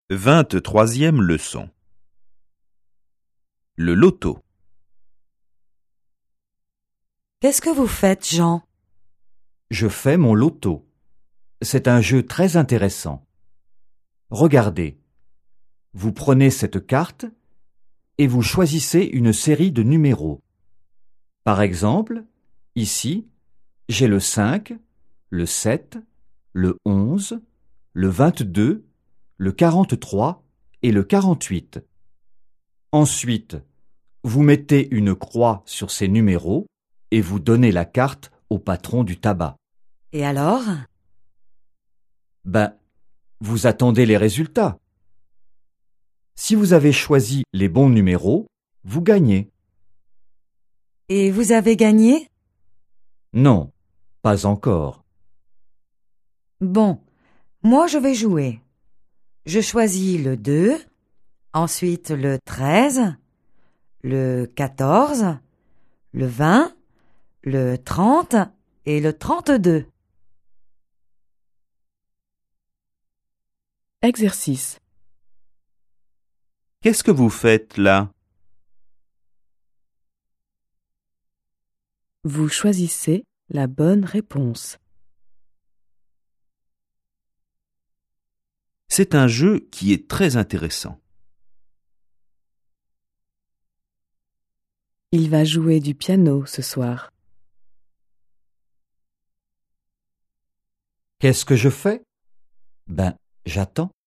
23e leçon. Le loto. Qu'est-ce que vous faites, Jean? Je fais mon loto. C'est un jeu très intéressant. Regardez. Vous prenez cette carte et vous choisissez une série de numéros. Par exemple, ici, j'ai le 5, le 7, le 11, le 22, le 43 et le 48. Ensuite, vous mettez une croix sur ces numéros et vous donnez la carte au patron du tabac. Et alors? Vous attendez les résultats. Si vous avez choisi les bons numéros, vous gagnez. Et vous avez gagné? Non, pas encore. Bon, moi je vais jouer. Je choisis le 2, ensuite le 13, le 14, le 20, le 30 et le 32. Exercice. Qu'est-ce que vous faites là? Vous choisissez la bonne réponse. C'est un jeu qui est très intéressant. Il va jouer du piano ce soir. Qu'est-ce que je fais? J'attends.